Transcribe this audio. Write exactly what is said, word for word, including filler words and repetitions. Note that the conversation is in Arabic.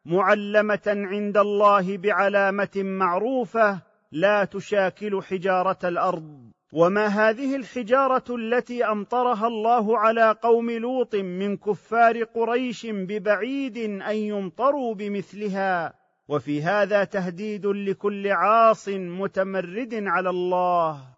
معلمه عند الله بعلامه معروفه لا تشاكل حجاره الارض. وما هذه الحجاره التي امطرها الله على قوم لوط من كفار قريش ببعيد ان يمطروا بمثلها. وفي هذا تهديد لكل عاص متمرد على الله.